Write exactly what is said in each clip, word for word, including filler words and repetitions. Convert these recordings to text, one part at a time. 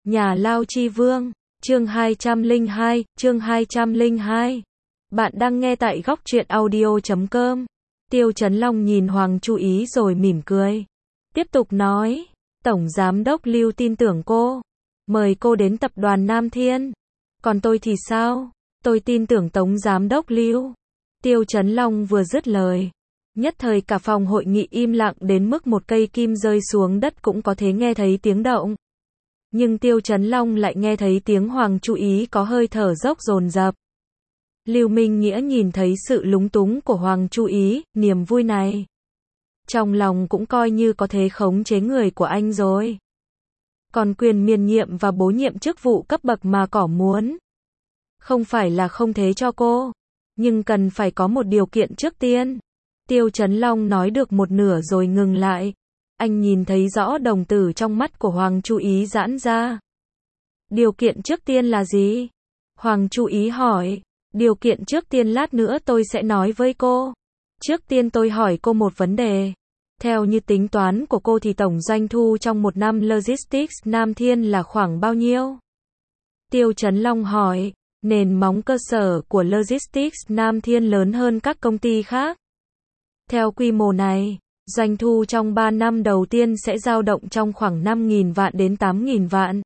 Nhà Lao Chi Vương, chương hai trăm lẻ hai, chương hai trăm lẻ hai. Bạn đang nghe tại góc truyện audio chấm com. Tiêu Chấn Long nhìn Hoàng Chu Ý rồi mỉm cười. Tiếp tục nói, Tổng Giám đốc Lưu tin tưởng cô. Mời cô đến tập đoàn Nam Thiên. Còn tôi thì sao? Tôi tin tưởng Tổng Giám đốc Lưu. Tiêu Chấn Long vừa dứt lời. Nhất thời cả phòng hội nghị im lặng đến mức một cây kim rơi xuống đất cũng có thể nghe thấy tiếng động. Nhưng Tiêu Chấn Long lại nghe thấy tiếng Hoàng Chu Ý có hơi thở dốc dồn dập. Lưu Minh Nghĩa nhìn thấy sự lúng túng của Hoàng Chu Ý, niềm vui này. Trong lòng cũng coi như có thể khống chế người của anh rồi. Còn quyền miễn nhiệm và bổ nhiệm chức vụ cấp bậc mà cỏ muốn. Không phải là không thế cho cô. Nhưng cần phải có một điều kiện trước tiên. Tiêu Chấn Long nói được một nửa rồi ngừng lại. Anh nhìn thấy rõ đồng tử trong mắt của Hoàng Chu Ý giãn ra. Điều kiện trước tiên là gì? Hoàng Chu Ý hỏi. Điều kiện trước tiên lát nữa tôi sẽ nói với cô. Trước tiên tôi hỏi cô một vấn đề. Theo như tính toán của cô thì tổng doanh thu trong một năm Logistics Nam Thiên là khoảng bao nhiêu? Tiêu Chấn Long hỏi. Nền móng cơ sở của Logistics Nam Thiên lớn hơn các công ty khác. Theo quy mô này, doanh thu trong ba năm đầu tiên sẽ dao động trong khoảng năm nghìn vạn đến tám nghìn vạn.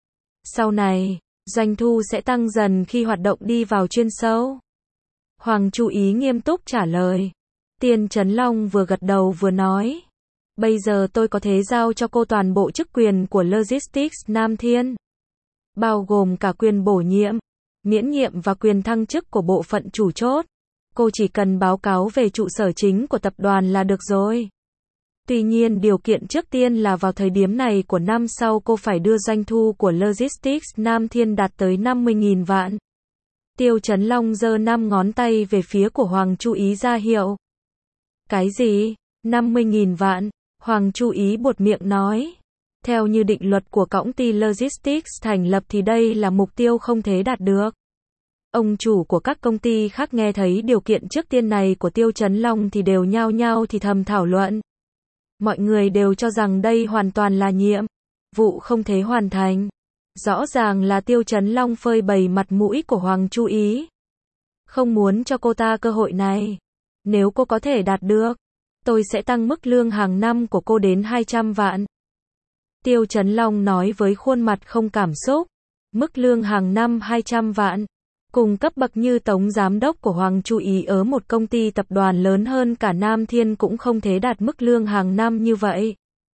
Sau này, doanh thu sẽ tăng dần khi hoạt động đi vào chuyên sâu. Hoàng Chu Ý nghiêm túc trả lời. Tiêu Chấn Long vừa gật đầu vừa nói. Bây giờ tôi có thể giao cho cô toàn bộ chức quyền của Logistics Nam Thiên. Bao gồm cả quyền bổ nhiệm, miễn nhiệm và quyền thăng chức của bộ phận chủ chốt. Cô chỉ cần báo cáo về trụ sở chính của tập đoàn là được rồi. Tuy nhiên điều kiện trước tiên là vào thời điểm này của năm sau cô phải đưa doanh thu của Logistics Nam Thiên đạt tới năm mươi nghìn vạn. Tiêu Chấn Long giơ năm ngón tay về phía của Hoàng Chu Ý ra hiệu. Cái gì? năm mươi nghìn vạn? Hoàng Chu Ý buột miệng nói. Theo như định luật của công ty Logistics thành lập thì đây là mục tiêu không thể đạt được. Ông chủ của các công ty khác nghe thấy điều kiện trước tiên này của Tiêu Chấn Long thì đều nhao nhao thì thầm thảo luận. Mọi người đều cho rằng đây hoàn toàn là nhiệm vụ không thể hoàn thành. Rõ ràng là Tiêu Chấn Long phơi bày mặt mũi của Hoàng Chu Ý. Không muốn cho cô ta cơ hội này. Nếu cô có thể đạt được, tôi sẽ tăng mức lương hàng năm của cô đến hai trăm vạn. Tiêu Chấn Long nói với khuôn mặt không cảm xúc. Mức lương hàng năm hai trăm vạn. Cùng cấp bậc như tổng giám đốc của Hoàng Chu Ý ở một công ty tập đoàn lớn hơn cả Nam Thiên cũng không thể đạt mức lương hàng năm như vậy.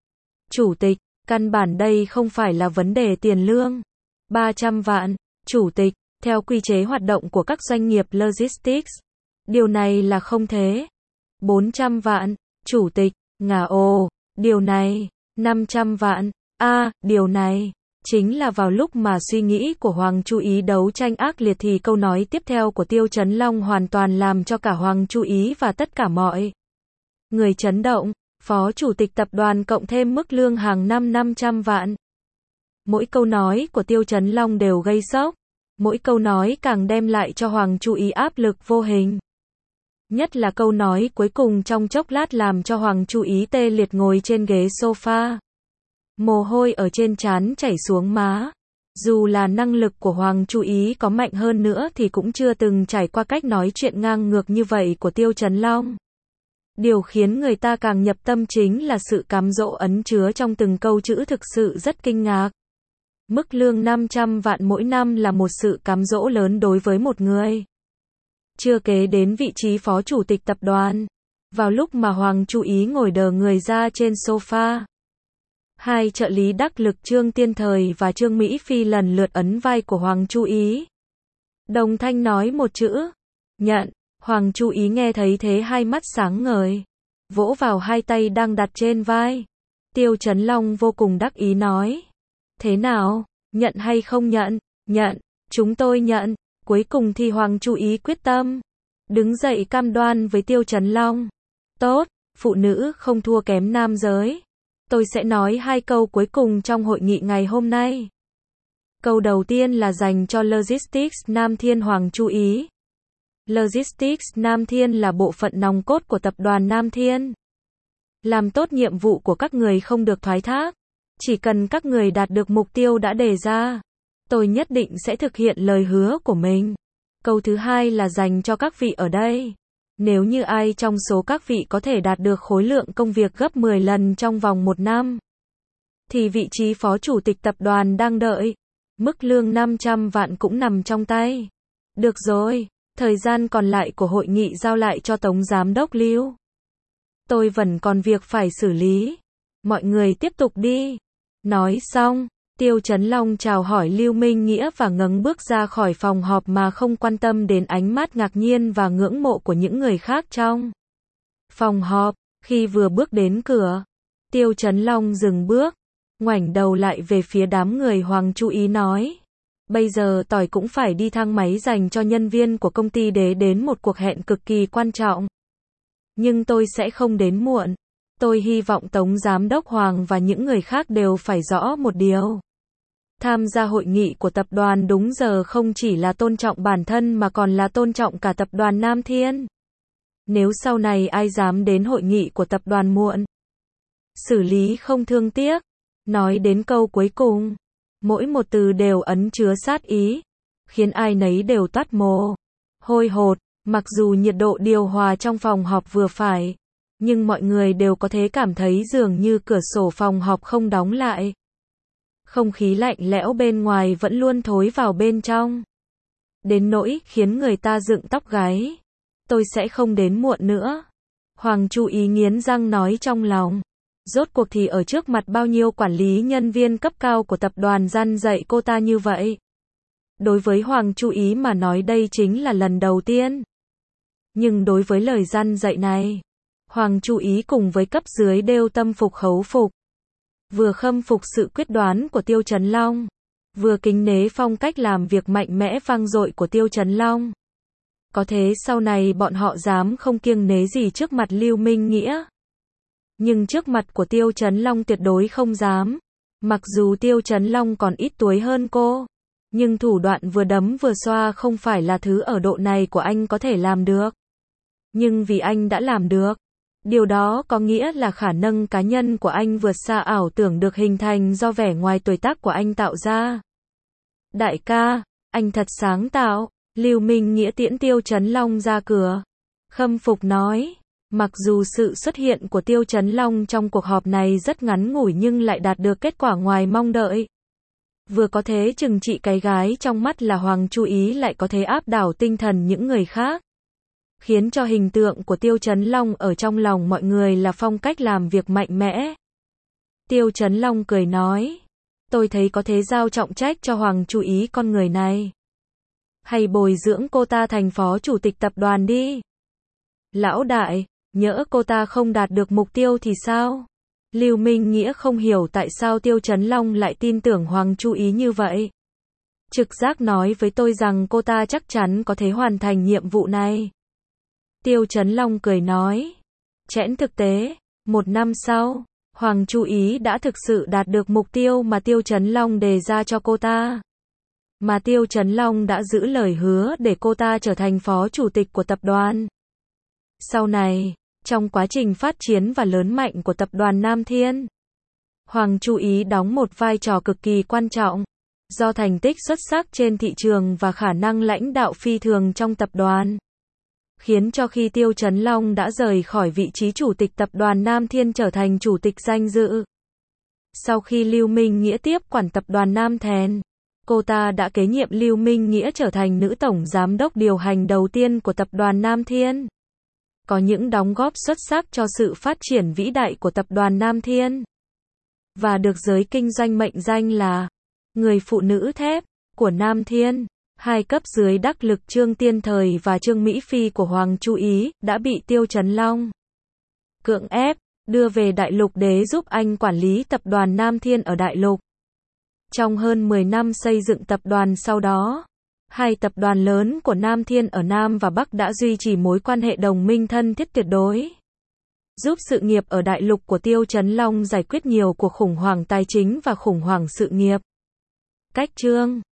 Chủ tịch, căn bản đây không phải là vấn đề tiền lương. ba trăm vạn, chủ tịch, theo quy chế hoạt động của các doanh nghiệp Logistics. Điều này là không thế. bốn trăm vạn, chủ tịch, ngà ồ, điều này, năm trăm vạn, a à, điều này. Chính là vào lúc mà suy nghĩ của Hoàng Chu Ý đấu tranh ác liệt thì câu nói tiếp theo của Tiêu Chấn Long hoàn toàn làm cho cả Hoàng Chu Ý và tất cả mọi người chấn động. Phó chủ tịch tập đoàn cộng thêm mức lương hàng năm năm trăm vạn. Mỗi câu nói của Tiêu Chấn Long đều gây sốc. Mỗi câu nói càng đem lại cho Hoàng Chu Ý áp lực vô hình. Nhất là câu nói cuối cùng trong chốc lát làm cho Hoàng Chu Ý tê liệt ngồi trên ghế sofa. Mồ hôi ở trên trán chảy xuống má. Dù là năng lực của Hoàng Chu Ý có mạnh hơn nữa thì cũng chưa từng trải qua cách nói chuyện ngang ngược như vậy của Tiêu Chấn Long. Điều khiến người ta càng nhập tâm chính là sự cám dỗ ẩn chứa trong từng câu chữ thực sự rất kinh ngạc. Mức lương năm trăm vạn mỗi năm là một sự cám dỗ lớn đối với một người. Chưa kể đến vị trí phó chủ tịch tập đoàn. Vào lúc mà Hoàng Chu Ý ngồi đờ người ra trên sofa. Hai trợ lý đắc lực Trương Tiên Thời và Trương Mỹ Phi lần lượt ấn vai của Hoàng Chu Ý. Đồng thanh nói một chữ. Nhận. Hoàng Chu Ý nghe thấy thế hai mắt sáng ngời. Vỗ vào hai tay đang đặt trên vai. Tiêu Chấn Long vô cùng đắc ý nói. Thế nào? Nhận hay không nhận? Nhận. Chúng tôi nhận. Cuối cùng thì Hoàng Chu Ý quyết tâm. Đứng dậy cam đoan với Tiêu Chấn Long. Tốt, phụ nữ không thua kém nam giới. Tôi sẽ nói hai câu cuối cùng trong hội nghị ngày hôm nay. Câu đầu tiên là dành cho Logistics Nam Thiên Hoàng Chu Ý. Logistics Nam Thiên là bộ phận nòng cốt của tập đoàn Nam Thiên. Làm tốt nhiệm vụ của các người không được thoái thác. Chỉ cần các người đạt được mục tiêu đã đề ra, tôi nhất định sẽ thực hiện lời hứa của mình. Câu thứ hai là dành cho các vị ở đây. Nếu như ai trong số các vị có thể đạt được khối lượng công việc gấp mười lần trong vòng một năm, thì vị trí phó chủ tịch tập đoàn đang đợi. Mức lương năm trăm vạn cũng nằm trong tay. Được rồi, thời gian còn lại của hội nghị giao lại cho Tống Giám đốc Lưu. Tôi vẫn còn việc phải xử lý. Mọi người tiếp tục đi. Nói xong, Tiêu Chấn Long chào hỏi Lưu Minh Nghĩa và ngẩng bước ra khỏi phòng họp mà không quan tâm đến ánh mắt ngạc nhiên và ngưỡng mộ của những người khác trong phòng họp. Khi vừa bước đến cửa, Tiêu Chấn Long dừng bước, ngoảnh đầu lại về phía đám người Hoàng Chu Ý nói: bây giờ tỏi cũng phải đi thang máy dành cho nhân viên của công ty để đến một cuộc hẹn cực kỳ quan trọng. Nhưng tôi sẽ không đến muộn. Tôi hy vọng Tống Giám đốc Hoàng và những người khác đều phải rõ một điều. Tham gia hội nghị của tập đoàn đúng giờ không chỉ là tôn trọng bản thân mà còn là tôn trọng cả tập đoàn Nam Thiên. Nếu sau này ai dám đến hội nghị của tập đoàn muộn, xử lý không thương tiếc. Nói đến câu cuối cùng, mỗi một từ đều ẩn chứa sát ý, khiến ai nấy đều toát mồ hôi hột. Mặc dù nhiệt độ điều hòa trong phòng họp vừa phải, nhưng mọi người đều có thể cảm thấy dường như cửa sổ phòng họp không đóng lại. Không khí lạnh lẽo bên ngoài vẫn luôn thối vào bên trong, đến nỗi khiến người ta dựng tóc gáy. Tôi sẽ không đến muộn nữa. Hoàng Chu Ý nghiến răng nói trong lòng. Rốt cuộc thì ở trước mặt bao nhiêu quản lý nhân viên cấp cao của tập đoàn răn dạy cô ta như vậy. Đối với Hoàng Chu Ý mà nói đây chính là lần đầu tiên. Nhưng đối với lời răn dạy này, Hoàng Chu Ý cùng với cấp dưới đều tâm phục khẩu phục. Vừa khâm phục sự quyết đoán của Tiêu Chấn Long, vừa kính nể phong cách làm việc mạnh mẽ vang dội của Tiêu Chấn Long. Có thế sau này bọn họ dám không kiêng nể gì trước mặt Lưu Minh Nghĩa. Nhưng trước mặt của Tiêu Chấn Long tuyệt đối không dám. Mặc dù Tiêu Chấn Long còn ít tuổi hơn cô, nhưng thủ đoạn vừa đấm vừa xoa không phải là thứ ở độ này của anh có thể làm được. Nhưng vì anh đã làm được, điều đó có nghĩa là khả năng cá nhân của anh vượt xa ảo tưởng được hình thành do vẻ ngoài tuổi tác của anh tạo ra. Đại ca, anh thật sáng tạo. Lưu Minh Nghĩa tiễn Tiêu Chấn Long ra cửa, khâm phục nói. Mặc dù sự xuất hiện của Tiêu Chấn Long trong cuộc họp này rất ngắn ngủi nhưng lại đạt được kết quả ngoài mong đợi. Vừa có thể trừng trị cái gái trong mắt là Hoàng Chu Ý, lại có thể áp đảo tinh thần những người khác, khiến cho hình tượng của Tiêu Chấn Long ở trong lòng mọi người là phong cách làm việc mạnh mẽ. Tiêu Chấn Long cười nói, tôi thấy có thể giao trọng trách cho Hoàng Chu Ý con người này. Hay bồi dưỡng cô ta thành phó chủ tịch tập đoàn đi. Lão đại, nhỡ cô ta không đạt được mục tiêu thì sao? Lưu Minh Nghĩa không hiểu tại sao Tiêu Chấn Long lại tin tưởng Hoàng Chu Ý như vậy. Trực giác nói với tôi rằng cô ta chắc chắn có thể hoàn thành nhiệm vụ này. Tiêu Chấn Long cười nói. Chẽn thực tế, một năm sau, Hoàng Chu Ý đã thực sự đạt được mục tiêu mà Tiêu Chấn Long đề ra cho cô ta. Mà Tiêu Chấn Long đã giữ lời hứa để cô ta trở thành phó chủ tịch của tập đoàn. Sau này, trong quá trình phát triển và lớn mạnh của tập đoàn Nam Thiên, Hoàng Chu Ý đóng một vai trò cực kỳ quan trọng, do thành tích xuất sắc trên thị trường và khả năng lãnh đạo phi thường trong tập đoàn, khiến cho khi Tiêu Chấn Long đã rời khỏi vị trí chủ tịch tập đoàn Nam Thiên trở thành chủ tịch danh dự. Sau khi Lưu Minh Nghĩa tiếp quản tập đoàn Nam Thèn, cô ta đã kế nhiệm Lưu Minh Nghĩa trở thành nữ tổng giám đốc điều hành đầu tiên của tập đoàn Nam Thiên. Có những đóng góp xuất sắc cho sự phát triển vĩ đại của tập đoàn Nam Thiên. Và được giới kinh doanh mệnh danh là người phụ nữ thép của Nam Thiên. Hai cấp dưới đắc lực Trương Tiên Thời và Trương Mỹ Phi của Hoàng Chu Ý đã bị Tiêu Chấn Long cưỡng ép đưa về Đại Lục để giúp anh quản lý tập đoàn Nam Thiên ở Đại Lục. Trong hơn mười năm xây dựng tập đoàn sau đó, hai tập đoàn lớn của Nam Thiên ở Nam và Bắc đã duy trì mối quan hệ đồng minh thân thiết tuyệt đối, giúp sự nghiệp ở Đại Lục của Tiêu Chấn Long giải quyết nhiều cuộc khủng hoảng tài chính và khủng hoảng sự nghiệp. Cách chương